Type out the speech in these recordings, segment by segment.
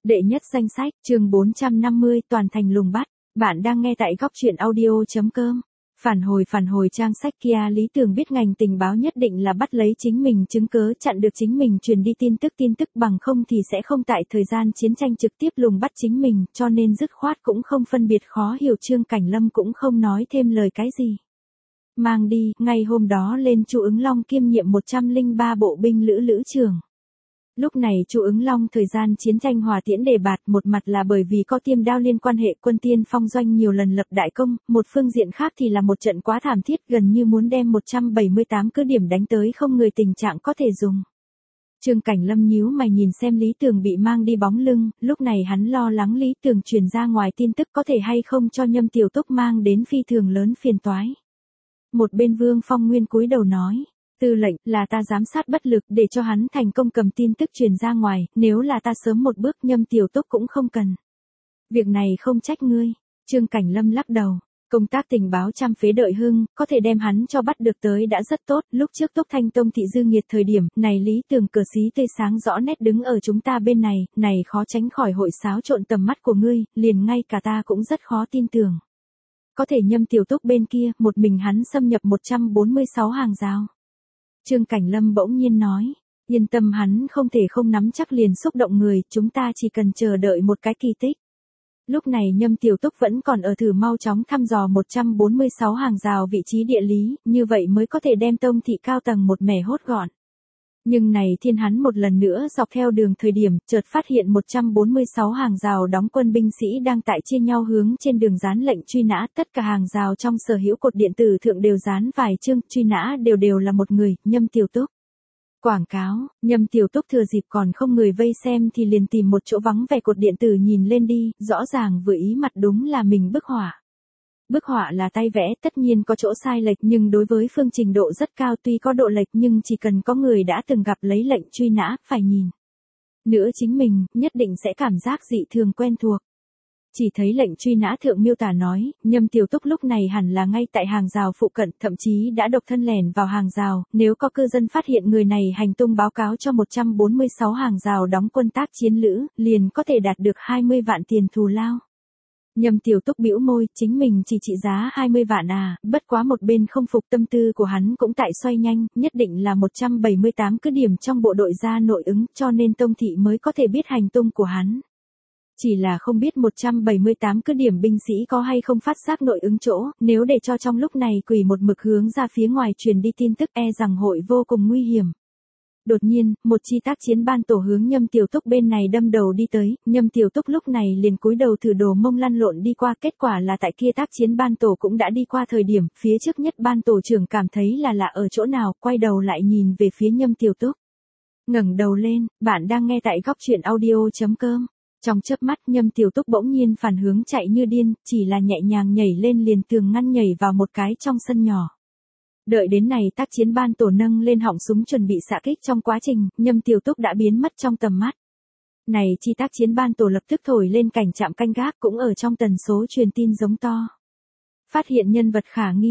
Đệ nhất danh sách, chương 450, toàn thành lùng bắt. Bạn đang nghe tại góc truyện audio.com. Phản hồi trang sách kia, Lý Tường biết ngành tình báo nhất định là bắt lấy chính mình chứng cớ, chặn được chính mình truyền đi tin tức bằng không thì sẽ không tại thời gian chiến tranh trực tiếp lùng bắt chính mình, cho nên dứt khoát cũng không phân biệt khó hiểu. Trương Cảnh Lâm cũng không nói thêm lời cái gì. Mang đi, ngày hôm đó lên Chu Ứng Long kiêm nhiệm 103 bộ binh lữ trưởng. Lúc này Chu Ứng Long thời gian chiến tranh hòa tiễn đề bạt, một mặt là bởi vì có Tiêm Đao liên quan hệ quân tiên phong doanh nhiều lần lập đại công, một phương diện khác thì là một trận quá thảm thiết, gần như muốn đem 178 cứ điểm đánh tới không người, tình trạng có thể dùng. Trương Cảnh Lâm nhíu mày nhìn xem Lý Tường bị mang đi bóng lưng, lúc này hắn lo lắng Lý Tường truyền ra ngoài tin tức có thể hay không cho Nhâm Tiểu Túc mang đến phi thường lớn phiền toái. Một bên Vương Phong Nguyên cúi đầu nói. Tư lệnh, là ta giám sát bất lực để cho hắn thành công cầm tin tức truyền ra ngoài, nếu là ta sớm một bước Nhâm Tiểu Túc cũng không cần. Việc này không trách ngươi. Trương Cảnh Lâm lắc đầu. Công tác tình báo trăm phế đợi hưng, có thể đem hắn cho bắt được tới đã rất tốt. Lúc trước Túc Thanh Tông thị dư nghiệt thời điểm, này Lý Tường cờ xí tươi sáng rõ nét đứng ở chúng ta bên này khó tránh khỏi hội xáo trộn tầm mắt của ngươi, liền ngay cả ta cũng rất khó tin tưởng. Có thể Nhâm Tiểu Túc bên kia, một mình hắn xâm nhập 146 hàng rào. Trương Cảnh Lâm bỗng nhiên nói, yên tâm, hắn không thể không nắm chắc liền xúc động người, chúng ta chỉ cần chờ đợi một cái kỳ tích. Lúc này Nhâm Tiểu Túc vẫn còn ở thử mau chóng thăm dò 146 hàng rào vị trí địa lý, như vậy mới có thể đem Tông thị cao tầng một mẻ hốt gọn. Nhưng này thiên hắn một lần nữa dọc theo đường thời điểm, chợt phát hiện 146 hàng rào đóng quân binh sĩ đang tại chia nhau hướng trên đường dán lệnh truy nã, tất cả hàng rào trong sở hữu cột điện tử thượng đều dán vài chương, truy nã đều là một người, Nhâm Tiểu Túc. Quảng cáo, Nhâm Tiểu Túc thừa dịp còn không người vây xem thì liền tìm một chỗ vắng vẻ cột điện tử nhìn lên đi, rõ ràng vừa ý mặt đúng là mình bức họa. Bức họa là tay vẽ, tất nhiên có chỗ sai lệch nhưng đối với phương trình độ rất cao, tuy có độ lệch nhưng chỉ cần có người đã từng gặp lấy lệnh truy nã, phải nhìn. Nữa chính mình, nhất định sẽ cảm giác dị thường quen thuộc. Chỉ thấy lệnh truy nã thượng miêu tả nói, Nhâm Tiểu Túc lúc này hẳn là ngay tại hàng rào phụ cận, thậm chí đã độc thân lẻn vào hàng rào, nếu có cư dân phát hiện người này hành tung báo cáo cho 146 hàng rào đóng quân tác chiến lữ, liền có thể đạt được 20 vạn tiền thù lao. Nhâm Tiểu Túc bĩu môi, chính mình chỉ trị giá 20 vạn à, bất quá một bên không phục tâm tư của hắn cũng tại xoay nhanh, nhất định là 178 cứ điểm trong bộ đội ra nội ứng, cho nên Tông thị mới có thể biết hành tung của hắn. Chỉ là không biết 178 cứ điểm binh sĩ có hay không phát giác nội ứng chỗ, nếu để cho trong lúc này quỷ một mực hướng ra phía ngoài truyền đi tin tức rằng hội vô cùng nguy hiểm. Đột nhiên, một chi tác chiến ban tổ hướng Nhâm Tiểu Túc bên này đâm đầu đi tới, Nhâm Tiểu Túc lúc này liền cúi đầu thử đồ mông lăn lộn đi qua, kết quả là tại kia tác chiến ban tổ cũng đã đi qua thời điểm, phía trước nhất ban tổ trưởng cảm thấy là lạ ở chỗ nào, quay đầu lại nhìn về phía Nhâm Tiểu Túc. Ngẩng đầu lên, bạn đang nghe tại góc truyện audio.com. Trong chớp mắt Nhâm Tiểu Túc bỗng nhiên phản hướng chạy như điên, chỉ là nhẹ nhàng nhảy lên liền tường ngăn nhảy vào một cái trong sân nhỏ. Đợi đến này tác chiến ban tổ nâng lên họng súng chuẩn bị xạ kích, trong quá trình, Nhâm Tiểu Túc đã biến mất trong tầm mắt. Này chi tác chiến ban tổ lập tức thổi lên cảnh trạm canh gác, cũng ở trong tần số truyền tin giống to. Phát hiện nhân vật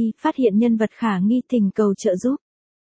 khả nghi, thỉnh cầu trợ giúp.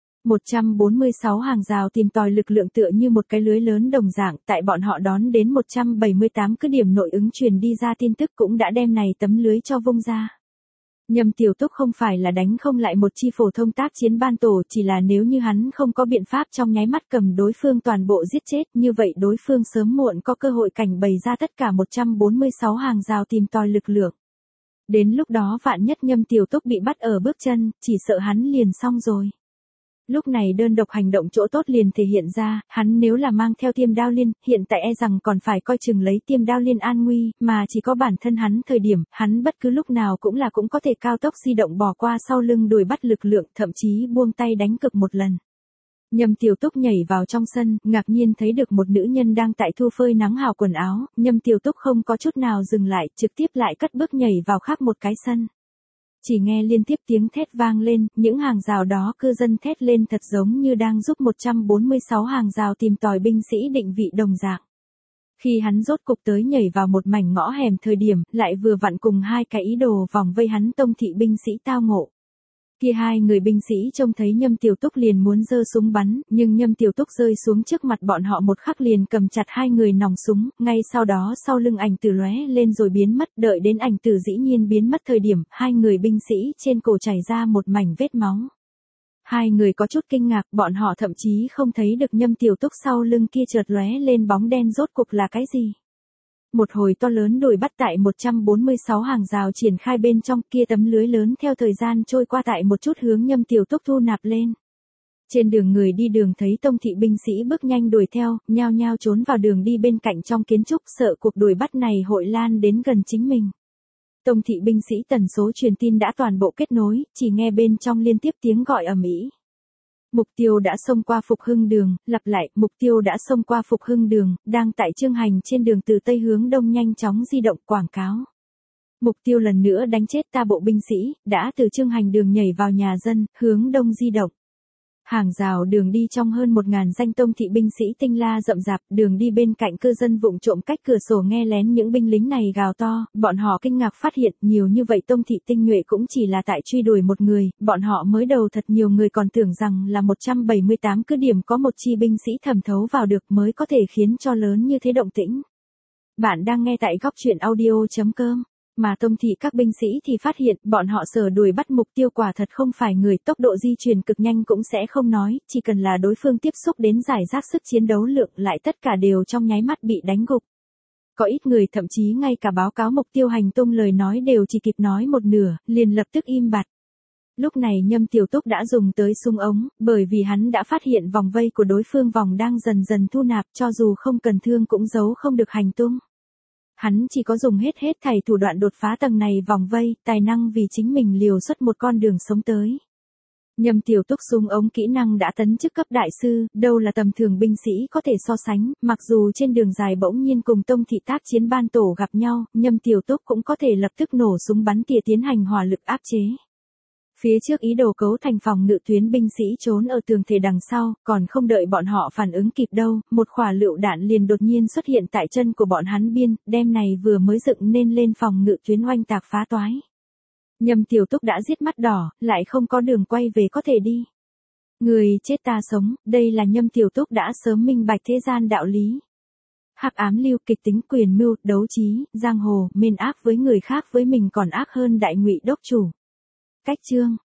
146 hàng rào tìm tòi lực lượng tựa như một cái lưới lớn đồng dạng, tại bọn họ đón đến 178 cứ điểm nội ứng truyền đi ra tin tức cũng đã đem này tấm lưới cho vung ra. Nhâm Tiểu Túc không phải là đánh không lại một chi phổ thông tác chiến ban tổ, chỉ là nếu như hắn không có biện pháp trong nháy mắt cầm đối phương toàn bộ giết chết, như vậy đối phương sớm muộn có cơ hội cảnh bày ra tất cả 146 hàng rào tìm tòi lực lượng. Đến lúc đó vạn nhất Nhâm Tiểu Túc bị bắt ở bước chân, chỉ sợ hắn liền xong rồi. Lúc này đơn độc hành động chỗ tốt liền thể hiện ra, hắn nếu là mang theo Tiêm Đao liên, hiện tại rằng còn phải coi chừng lấy Tiêm Đao liên an nguy, mà chỉ có bản thân hắn thời điểm, hắn bất cứ lúc nào cũng có thể cao tốc di động bỏ qua sau lưng đuổi bắt lực lượng, thậm chí buông tay đánh cực một lần. Nhâm Tiểu Túc nhảy vào trong sân, ngạc nhiên thấy được một nữ nhân đang tại thu phơi nắng hào quần áo, Nhâm Tiểu Túc không có chút nào dừng lại, trực tiếp lại cất bước nhảy vào khác một cái sân. Chỉ nghe liên tiếp tiếng thét vang lên, những hàng rào đó cư dân thét lên thật giống như đang giúp 146 hàng rào tìm tòi binh sĩ định vị đồng dạng. Khi hắn rốt cục tới nhảy vào một mảnh ngõ hẻm thời điểm, lại vừa vặn cùng hai cái ý đồ vòng vây hắn Tông thị binh sĩ tao ngộ. Kia hai người binh sĩ trông thấy Nhâm Tiểu Túc liền muốn giơ súng bắn, nhưng Nhâm Tiểu Túc rơi xuống trước mặt bọn họ một khắc liền cầm chặt hai người nòng súng, ngay sau đó sau lưng ảnh tử lóe lên rồi biến mất, đợi đến ảnh tử dĩ nhiên biến mất thời điểm, hai người binh sĩ trên cổ chảy ra một mảnh vết máu. Hai người có chút kinh ngạc, bọn họ thậm chí không thấy được Nhâm Tiểu Túc sau lưng kia chợt lóe lên bóng đen rốt cuộc là cái gì. Một hồi to lớn đuổi bắt tại 146 hàng rào triển khai bên trong, kia tấm lưới lớn theo thời gian trôi qua tại một chút hướng Nhâm Tiểu Túc thu nạp lên. Trên đường người đi đường thấy tông thị binh sĩ bước nhanh đuổi theo, nhao nhao trốn vào đường đi bên cạnh trong kiến trúc, sợ cuộc đuổi bắt này hội lan đến gần chính mình. Tông thị binh sĩ tần số truyền tin đã toàn bộ kết nối, chỉ nghe bên trong liên tiếp tiếng gọi ầm ĩ. Mục tiêu đã xông qua Phục Hưng đường, lặp lại, mục tiêu đã xông qua Phục Hưng đường, đang tại Trương Hành trên đường từ Tây hướng Đông nhanh chóng di động quảng cáo. Mục tiêu lần nữa đánh chết ta bộ binh sĩ, đã từ Trương Hành đường nhảy vào nhà dân, hướng Đông di động. Hàng rào đường đi trong hơn 1000 danh tông thị binh sĩ tinh la rậm rạp, đường đi bên cạnh cư dân vụng trộm cách cửa sổ nghe lén những binh lính này gào to, bọn họ kinh ngạc phát hiện nhiều như vậy tông thị tinh nhuệ cũng chỉ là tại truy đuổi một người, bọn họ mới đầu thật nhiều người còn tưởng rằng là 178 cứ điểm có một chi binh sĩ thẩm thấu vào được mới có thể khiến cho lớn như thế động tĩnh. Bạn đang nghe tại góc truyện audio.com. Mà tông thị các binh sĩ thì phát hiện bọn họ sở đuổi bắt mục tiêu quả thật không phải người, tốc độ di chuyển cực nhanh cũng sẽ không nói, chỉ cần là đối phương tiếp xúc đến giải rác sức chiến đấu lượng lại tất cả đều trong nháy mắt bị đánh gục. Có ít người thậm chí ngay cả báo cáo mục tiêu hành tung lời nói đều chỉ kịp nói một nửa, liền lập tức im bặt. Lúc này Nhâm Tiểu Túc đã dùng tới súng ống, bởi vì hắn đã phát hiện vòng vây của đối phương vòng đang dần dần thu nạp, cho dù không cần thương cũng giấu không được hành tung. Hắn chỉ có dùng hết thảy thủ đoạn đột phá tầng này vòng vây, tài năng vì chính mình liều xuất một con đường sống tới. Nhâm Tiểu Túc súng ống kỹ năng đã tấn chức cấp đại sư, đâu là tầm thường binh sĩ có thể so sánh, mặc dù trên đường dài bỗng nhiên cùng tông thị tác chiến ban tổ gặp nhau, Nhâm Tiểu Túc cũng có thể lập tức nổ súng bắn tỉa tiến hành hỏa lực áp chế. Phía trước ý đồ cấu thành phòng ngự tuyến binh sĩ trốn ở tường thể đằng sau, còn không đợi bọn họ phản ứng kịp đâu, một quả lựu đạn liền đột nhiên xuất hiện tại chân của bọn hắn biên, đem này vừa mới dựng nên lên phòng ngự tuyến oanh tạc phá toái. Nhâm Tiểu Túc đã giết mắt đỏ, lại không có đường quay về có thể đi. Người chết ta sống, đây là Nhâm Tiểu Túc đã sớm minh bạch thế gian đạo lý. Hắc ám lưu, kịch tính, quyền mưu, đấu trí, giang hồ, mên ác với người khác với mình còn ác hơn đại ngụy đốc chủ. Cách chương